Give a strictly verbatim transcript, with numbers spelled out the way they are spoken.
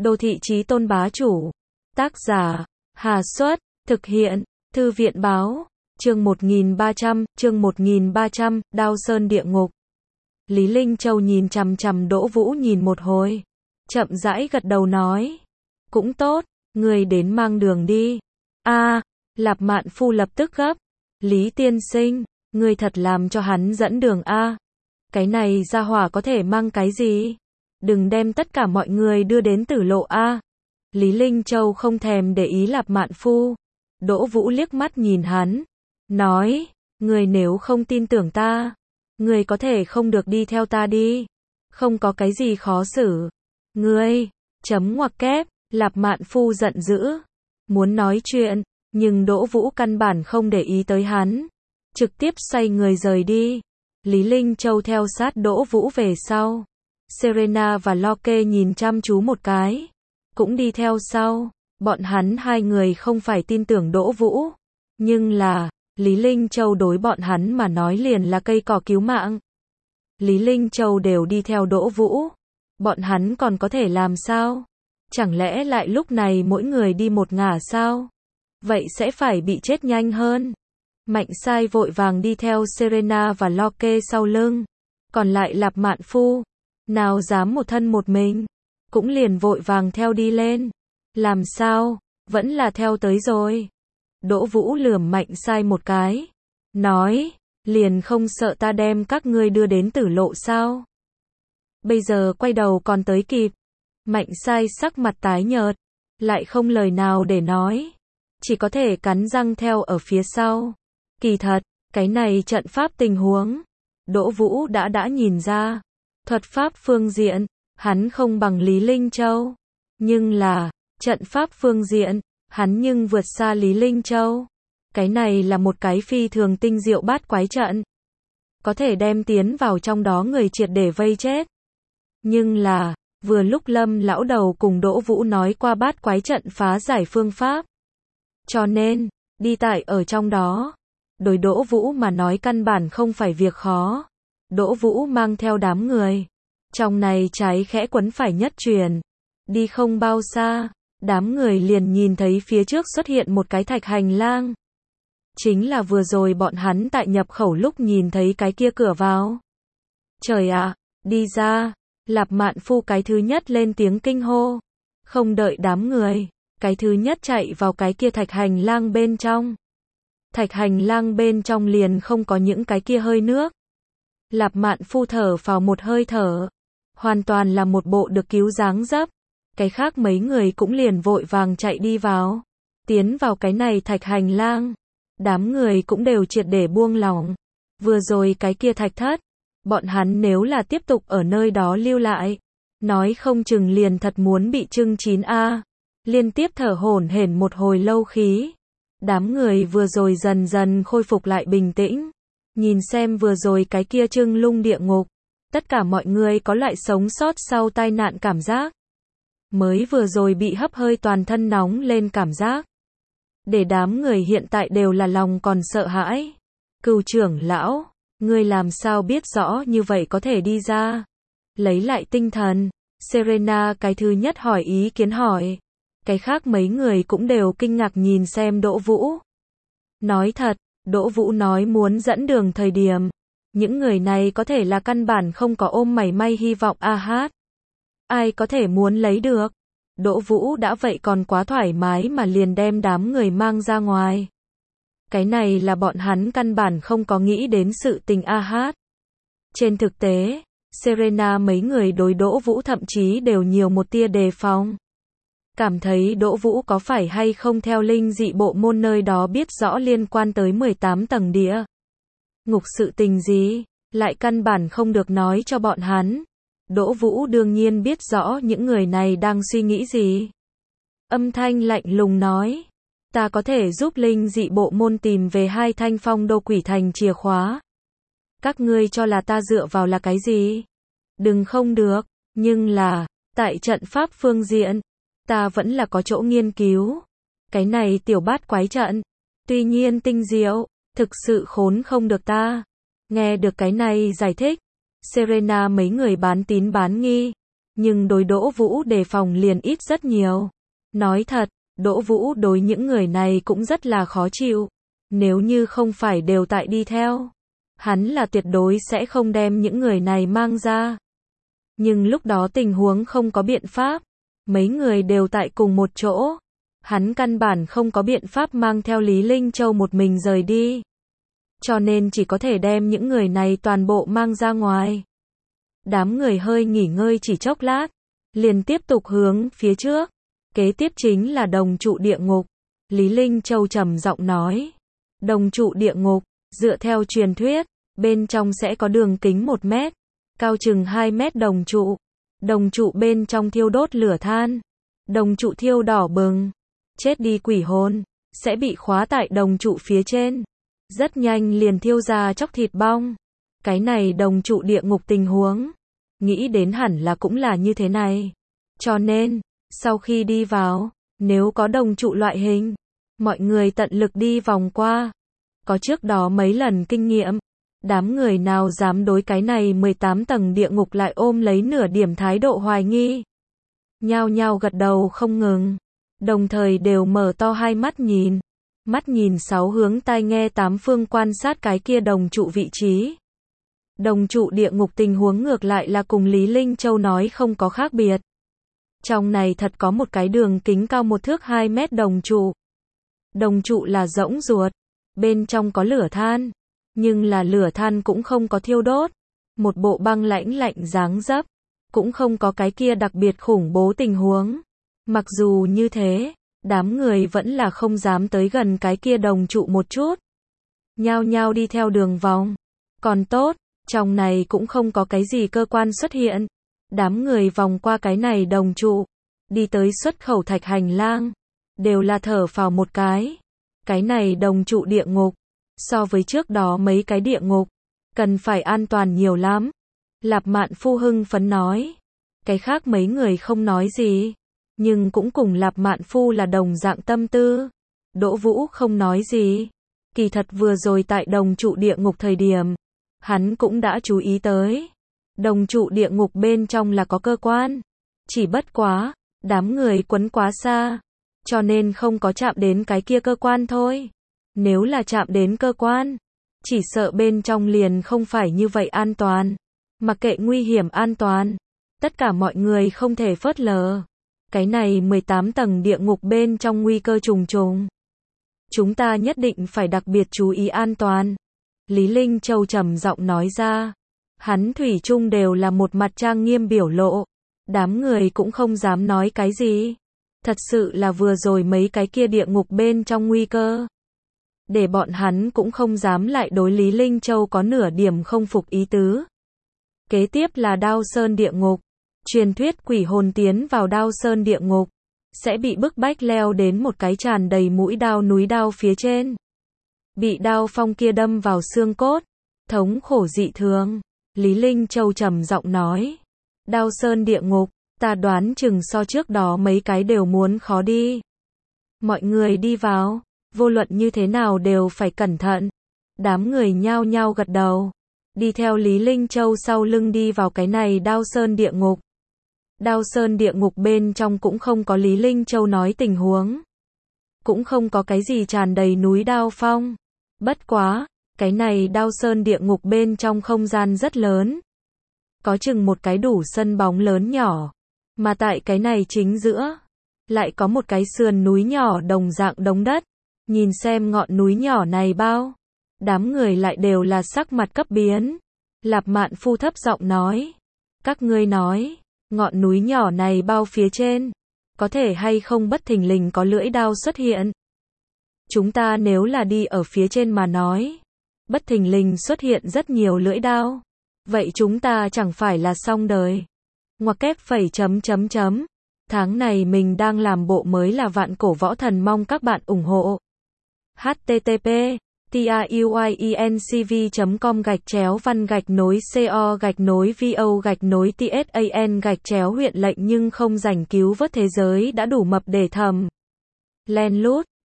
Đô thị chí tôn bá chủ. Tác giả, Hà Xuất, thực hiện, Thư viện báo, chương một nghìn ba trăm, chương một nghìn ba trăm, Đao Sơn địa ngục. Lý Linh Châu nhìn chằm chằm Đỗ Vũ nhìn một hồi, chậm rãi gật đầu nói, cũng tốt, người đến mang đường đi. A, Lạp Mạn Phu lập tức gấp, Lý tiên sinh, người thật làm cho hắn dẫn đường a. Cái này gia hỏa có thể mang cái gì? Đừng đem tất cả mọi người đưa đến tử lộ a. Lý Linh Châu không thèm để ý Lạp Mạn Phu. Đỗ Vũ liếc mắt nhìn hắn, nói, người nếu không tin tưởng ta, người có thể không được đi theo ta đi, không có cái gì khó xử. Ngươi, chấm ngoặc kép, Lạp Mạn Phu giận dữ, muốn nói chuyện, nhưng Đỗ Vũ căn bản không để ý tới hắn, trực tiếp xoay người rời đi. Lý Linh Châu theo sát Đỗ Vũ về sau. Serena và Locke nhìn chăm chú một cái, cũng đi theo sau. Bọn hắn hai người không phải tin tưởng Đỗ Vũ, nhưng là, Lý Linh Châu đối bọn hắn mà nói liền là cây cỏ cứu mạng. Lý Linh Châu đều đi theo Đỗ Vũ, bọn hắn còn có thể làm sao? Chẳng lẽ lại lúc này mỗi người đi một ngả sao? Vậy sẽ phải bị chết nhanh hơn. Mạnh Sai vội vàng đi theo Serena và Locke sau lưng, còn lại Lạp Mạn Phu, nào dám một thân một mình, cũng liền vội vàng theo đi lên. Làm sao, vẫn là theo tới rồi. Đỗ Vũ lườm Mạnh Sai một cái, nói, liền không sợ ta đem các ngươi đưa đến tử lộ sao? Bây giờ quay đầu còn tới kịp. Mạnh Sai sắc mặt tái nhợt, lại không lời nào để nói, chỉ có thể cắn răng theo ở phía sau. Kỳ thật, cái này trận pháp tình huống, Đỗ Vũ đã đã nhìn ra. Thuật pháp phương diện, hắn không bằng Lý Linh Châu, nhưng là, trận pháp phương diện, hắn nhưng vượt xa Lý Linh Châu. Cái này là một cái phi thường tinh diệu bát quái trận, có thể đem tiến vào trong đó người triệt để vây chết. Nhưng là, vừa lúc Lâm lão đầu cùng Đỗ Vũ nói qua bát quái trận phá giải phương pháp, cho nên, đi tại ở trong đó, đối Đỗ Vũ mà nói căn bản không phải việc khó. Đỗ Vũ mang theo đám người, trong này trái khẽ quấn phải nhất truyền, đi không bao xa, đám người liền nhìn thấy phía trước xuất hiện một cái thạch hành lang. Chính là vừa rồi bọn hắn tại nhập khẩu lúc nhìn thấy cái kia cửa vào. Trời ạ, đi ra, Lạp Mạn Phu cái thứ nhất lên tiếng kinh hô. Không đợi đám người, cái thứ nhất chạy vào cái kia thạch hành lang bên trong. Thạch hành lang bên trong liền không có những cái kia hơi nước. Lạp Mạn Phu thở vào một hơi thở, hoàn toàn là một bộ được cứu dáng dấp. Cái khác mấy người cũng liền vội vàng chạy đi vào, tiến vào cái này thạch hành lang. Đám người cũng đều triệt để buông lỏng. Vừa rồi cái kia thạch thất, bọn hắn nếu là tiếp tục ở nơi đó lưu lại, nói không chừng liền thật muốn bị trưng chín a. Liên tiếp thở hổn hển một hồi lâu khí. Đám người vừa rồi dần dần khôi phục lại bình tĩnh, nhìn xem vừa rồi cái kia trưng lung địa ngục, tất cả mọi người có loại sống sót sau tai nạn cảm giác. Mới vừa rồi bị hấp hơi toàn thân nóng lên cảm giác. Để đám người hiện tại đều là lòng còn sợ hãi. Cừu trưởng lão, ngươi làm sao biết rõ như vậy có thể đi ra? Lấy lại tinh thần, Serena cái thứ nhất hỏi ý kiến hỏi. Cái khác mấy người cũng đều kinh ngạc nhìn xem Đỗ Vũ. Nói thật, Đỗ Vũ nói muốn dẫn đường thời điểm, những người này có thể là căn bản không có ôm mảy may hy vọng a hát. Ai có thể muốn lấy được? Đỗ Vũ đã vậy còn quá thoải mái mà liền đem đám người mang ra ngoài. Cái này là bọn hắn căn bản không có nghĩ đến sự tình a hát. Trên thực tế, Serena mấy người đối Đỗ Vũ thậm chí đều nhiều một tia đề phòng. Cảm thấy Đỗ Vũ có phải hay không theo linh dị bộ môn nơi đó biết rõ liên quan tới mười tám tầng địa ngục sự tình gì, lại căn bản không được nói cho bọn hắn. Đỗ Vũ đương nhiên biết rõ những người này đang suy nghĩ gì. Âm thanh lạnh lùng nói, ta có thể giúp linh dị bộ môn tìm về hai thanh phong đô quỷ thành chìa khóa. Các ngươi cho là ta dựa vào là cái gì? Đừng không được, nhưng là, tại trận pháp phương diện, ta vẫn là có chỗ nghiên cứu. Cái này tiểu bát quái trận, tuy nhiên tinh diệu, thực sự khốn không được ta. Nghe được cái này giải thích, Serena mấy người bán tín bán nghi, nhưng đối Đỗ Vũ đề phòng liền ít rất nhiều. Nói thật, Đỗ Vũ đối những người này cũng rất là khó chịu. Nếu như không phải đều tại đi theo, hắn là tuyệt đối sẽ không đem những người này mang ra. Nhưng lúc đó tình huống không có biện pháp, mấy người đều tại cùng một chỗ. Hắn căn bản không có biện pháp mang theo Lý Linh Châu một mình rời đi. Cho nên chỉ có thể đem những người này toàn bộ mang ra ngoài. Đám người hơi nghỉ ngơi chỉ chốc lát, liền tiếp tục hướng phía trước. Kế tiếp chính là đồng trụ địa ngục. Lý Linh Châu trầm giọng nói. Đồng trụ địa ngục, dựa theo truyền thuyết, bên trong sẽ có đường kính một mét, cao chừng hai mét đồng trụ. Đồng trụ bên trong thiêu đốt lửa than. Đồng trụ thiêu đỏ bừng. Chết đi quỷ hồn, sẽ bị khóa tại đồng trụ phía trên. Rất nhanh liền thiêu ra chóc thịt bong. Cái này đồng trụ địa ngục tình huống. Nghĩ đến hẳn là cũng là như thế này. Cho nên, sau khi đi vào, nếu có đồng trụ loại hình, mọi người tận lực đi vòng qua. Có trước đó mấy lần kinh nghiệm, đám người nào dám đối cái này mười tám tầng địa ngục lại ôm lấy nửa điểm thái độ hoài nghi. Nhao nhao gật đầu không ngừng, đồng thời đều mở to hai mắt nhìn. Mắt nhìn sáu hướng tai nghe tám phương quan sát cái kia đồng trụ vị trí. Đồng trụ địa ngục tình huống ngược lại là cùng Lý Linh Châu nói không có khác biệt. Trong này thật có một cái đường kính cao một thước hai mét đồng trụ. Đồng trụ là rỗng ruột, bên trong có lửa than, nhưng là lửa than cũng không có thiêu đốt. Một bộ băng lãnh lạnh dáng dấp, cũng không có cái kia đặc biệt khủng bố tình huống. Mặc dù như thế, đám người vẫn là không dám tới gần cái kia đồng trụ một chút. Nhao nhao đi theo đường vòng. Còn tốt, trong này cũng không có cái gì cơ quan xuất hiện. Đám người vòng qua cái này đồng trụ, đi tới xuất khẩu thạch hành lang, đều là thở phào một cái. Cái này đồng trụ địa ngục, so với trước đó mấy cái địa ngục, cần phải an toàn nhiều lắm. Lạp Mạn Phu hưng phấn nói. Cái khác mấy người không nói gì, nhưng cũng cùng Lạp Mạn Phu là đồng dạng tâm tư. Đỗ Vũ không nói gì. Kỳ thật vừa rồi tại đồng trụ địa ngục thời điểm, hắn cũng đã chú ý tới. Đồng trụ địa ngục bên trong là có cơ quan. Chỉ bất quá, đám người quấn quá xa, cho nên không có chạm đến cái kia cơ quan thôi. Nếu là chạm đến cơ quan, chỉ sợ bên trong liền không phải như vậy an toàn. Mặc kệ nguy hiểm an toàn, tất cả mọi người không thể phớt lờ. Cái này mười tám tầng địa ngục bên trong nguy cơ trùng trùng. Chúng ta nhất định phải đặc biệt chú ý an toàn. Lý Linh Châu trầm giọng nói ra. Hắn thủy chung đều là một mặt trang nghiêm biểu lộ. Đám người cũng không dám nói cái gì. Thật sự là vừa rồi mấy cái kia địa ngục bên trong nguy cơ, để bọn hắn cũng không dám lại đối Lý Linh Châu có nửa điểm không phục ý tứ. Kế tiếp là Đao Sơn địa ngục. Truyền thuyết quỷ hồn tiến vào Đao Sơn địa ngục, sẽ bị bức bách leo đến một cái tràn đầy mũi đao núi đao phía trên. Bị đao phong kia đâm vào xương cốt, thống khổ dị thường. Lý Linh Châu trầm giọng nói. Đao Sơn địa ngục, ta đoán chừng so trước đó mấy cái đều muốn khó đi. Mọi người đi vào, vô luận như thế nào đều phải cẩn thận. Đám người nhao nhao gật đầu, đi theo Lý Linh Châu sau lưng đi vào cái này Đao Sơn địa ngục. Đao Sơn địa ngục bên trong cũng không có Lý Linh Châu nói tình huống, cũng không có cái gì tràn đầy núi đao phong. Bất quá, cái này Đao Sơn địa ngục bên trong không gian rất lớn, có chừng một cái đủ sân bóng lớn nhỏ, mà tại cái này chính giữa, lại có một cái sườn núi nhỏ đồng dạng đống đất. Nhìn xem ngọn núi nhỏ này bao, đám người lại đều là sắc mặt cấp biến. Lạp Mạn Phu thấp giọng nói. Các ngươi nói, ngọn núi nhỏ này bao phía trên, có thể hay không bất thình lình có lưỡi đao xuất hiện? Chúng ta nếu là đi ở phía trên mà nói, bất thình lình xuất hiện rất nhiều lưỡi đao, vậy chúng ta chẳng phải là xong đời. Ngoặc kép phẩy chấm chấm chấm. Tháng này mình đang làm bộ mới là Vạn Cổ Võ Thần, mong các bạn ủng hộ. h t t p tiuyencv chấm com gạch chéo văn gạch nối co gạch nối vo gạch nối tsan gạch chéo huyện lệnh nhưng không rảnh cứu vớt thế giới đã đủ mập để thầm. Len lút,